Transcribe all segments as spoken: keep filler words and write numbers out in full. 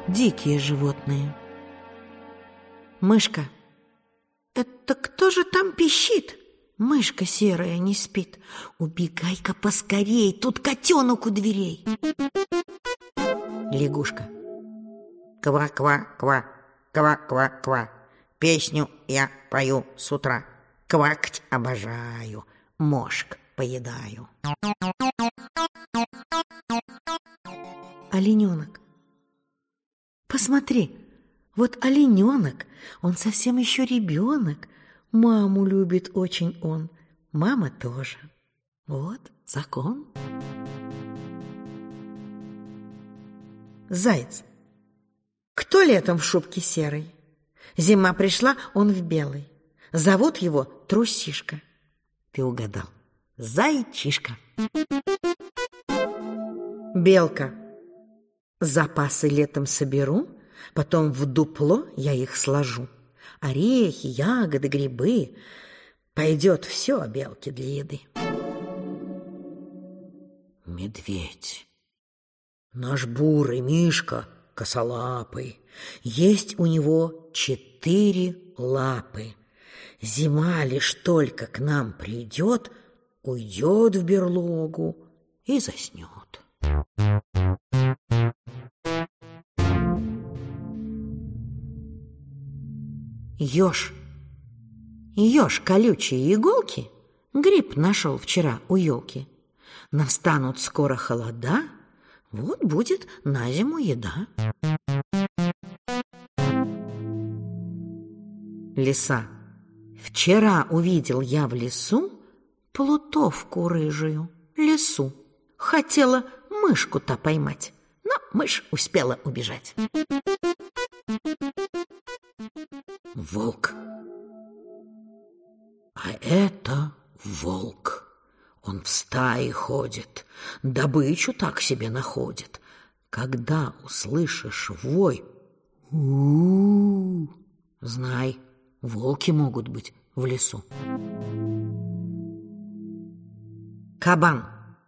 дикие животные. Мышка. Это кто же там пищит? Мышка серая не спит. Убегай-ка поскорей, тут котенок у дверей. Лягушка. Ква-ква-ква, ква-ква-ква. Песню я пою с утра. Квакать обожаю, мошек поедаю. Олененок. Посмотри, вот олененок, он совсем еще ребенок. Маму любит очень он, мама тоже. Вот закон. Заяц. Кто летом в шубке серой? Зима пришла, он в белой. Зовут его Трусишка. Ты угадал. Зайчишка. Белка. Запасы летом соберу, потом в дупло я их сложу. Орехи, ягоды, грибы. Пойдет все белке для еды. Медведь. Наш бурый Мишка косолапый. Есть у него четыре лапы. Зима лишь только к нам придет, уйдет в берлогу и заснет. Ёж. Ёж колючие иголки гриб нашел вчера у елки. Настанут скоро холода, вот будет на зиму еда. Лиса. Вчера увидел я в лесу плутовку рыжую, лису. Хотела мышку-то поймать, но мышь успела убежать. Волк. А это волк. Он в стае ходит, добычу так себе находит. Когда услышишь вой, у-у-у, знай, волки могут быть в лесу. Кабан.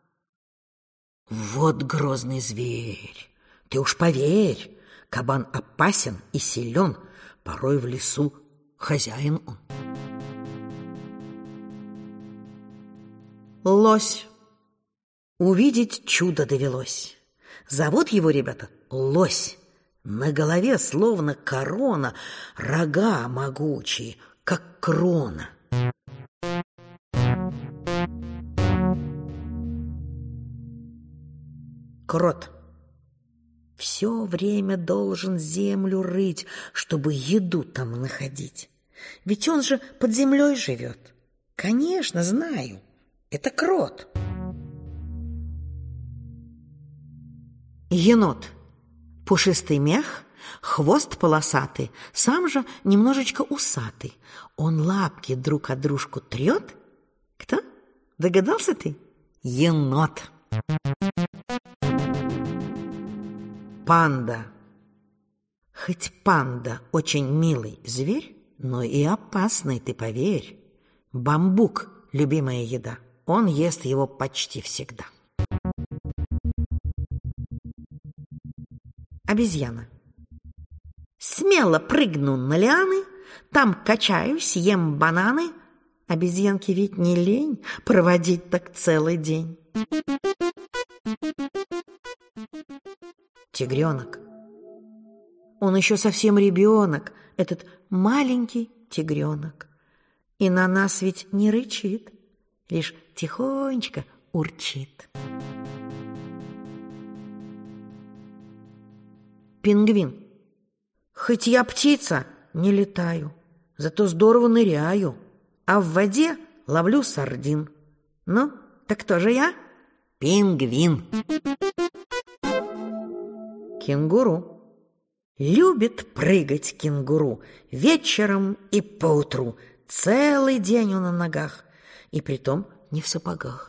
Вот грозный зверь. Ты уж поверь, кабан опасен и силен. Порой в лесу хозяин он. Лось. Увидеть чудо довелось. Зовут его, ребята, Лось. На голове словно корона, рога могучие, как крона. Крот. Все время должен землю рыть, чтобы еду там находить. Ведь он же под землей живет. Конечно, знаю. Это крот. Енот. Пушистый мех, хвост полосатый, сам же немножечко усатый. Он лапки друг от дружку трет. Кто? Догадался ты? Енот. Панда. Хоть панда очень милый зверь, но и опасный, ты поверь. Бамбук – любимая еда. Он ест его почти всегда. Обезьяна. Смело прыгну на лианы, там качаюсь, ем бананы. Обезьянке ведь не лень проводить так целый день. Тигренок. Он еще совсем ребенок, этот маленький тигренок. И на нас ведь не рычит, лишь тихонечко урчит. Пингвин. Хоть я птица, не летаю, зато здорово ныряю, а в воде ловлю сардин. Ну, так кто же я? Пингвин. Кенгуру. Любит прыгать кенгуру вечером и поутру. Целый день он на ногах, и притом не в сапогах.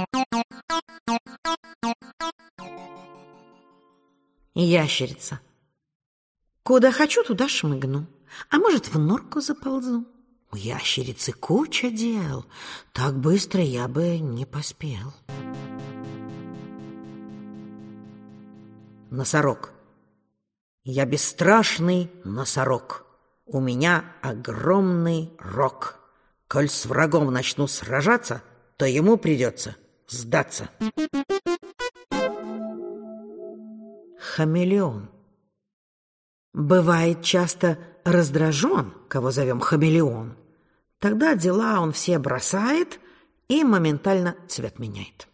Ящерица. Куда хочу, туда шмыгну, а может, в норку заползу. У ящерицы куча дел, так быстро я бы не поспел. Носорог. Я бесстрашный носорог, у меня огромный рог. Коль с врагом начну сражаться, то ему придется сдаться. Хамелеон. Бывает часто раздражен, кого зовем хамелеон. Тогда дела он все бросает и моментально цвет меняет.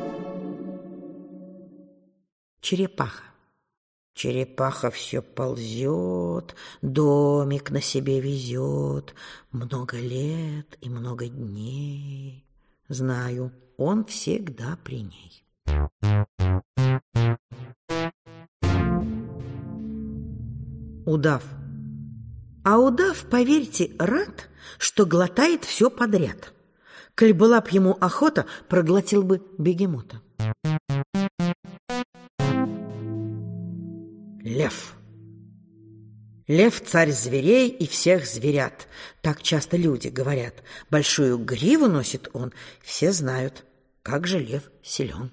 Черепаха. Черепаха все ползет, домик на себе везет, много лет и много дней. Знаю, он всегда при ней. Удав. А удав, поверьте, рад, что глотает все подряд. Коль была б ему охота, проглотил бы бегемота. Лев. Лев — царь зверей и всех зверят. Так часто люди говорят. Большую гриву носит он, все знают, как же лев силен.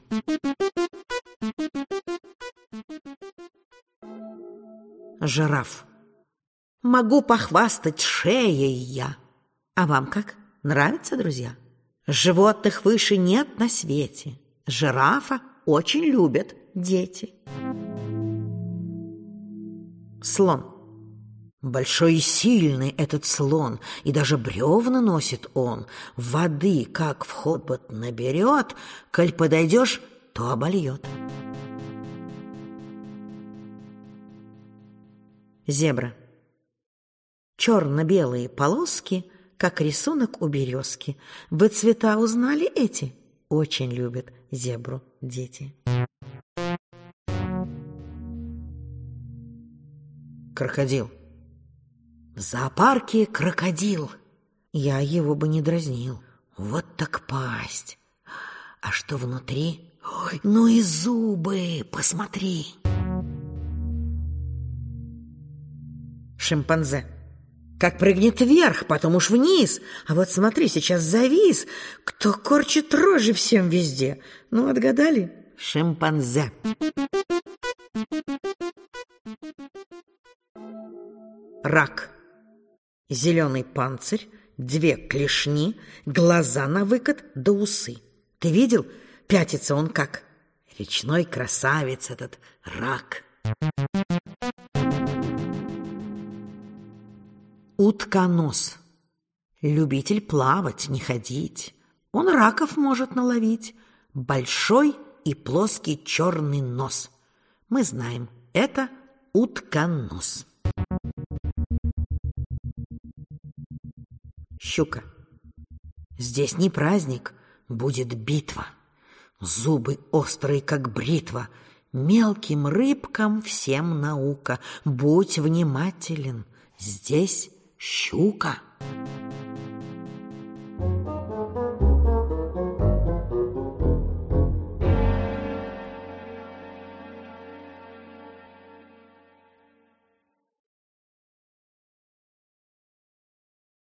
Жираф. Могу похвастать шеей я. А вам как? Нравится, друзья? Животных выше нет на свете. Жирафа очень любят дети. Слон. Большой и сильный этот слон, и даже бревна носит он. Воды, как в хобот наберет, коль подойдешь, то обольет. Зебра. Черно-белые полоски, как рисунок у березки. Вы цвета узнали эти? Очень любят зебру дети. Крокодил. В зоопарке крокодил. Я его бы не дразнил. Вот так пасть. А что внутри? Ой, ну и зубы, посмотри. Шимпанзе. Как прыгнет вверх, потом уж вниз. А вот смотри, сейчас завис. Кто корчит рожи всем везде? Ну, отгадали? Шимпанзе. Рак. Зеленый панцирь, две клешни, глаза на выкат да усы. Ты видел? Пятится он как. Речной красавец этот рак. Утконос. Любитель плавать, не ходить. Он раков может наловить. Большой и плоский черный нос. Мы знаем, это утконос. Щука. Здесь не праздник, будет битва. Зубы острые, как бритва. Мелким рыбкам всем наука. Будь внимателен, здесь щука.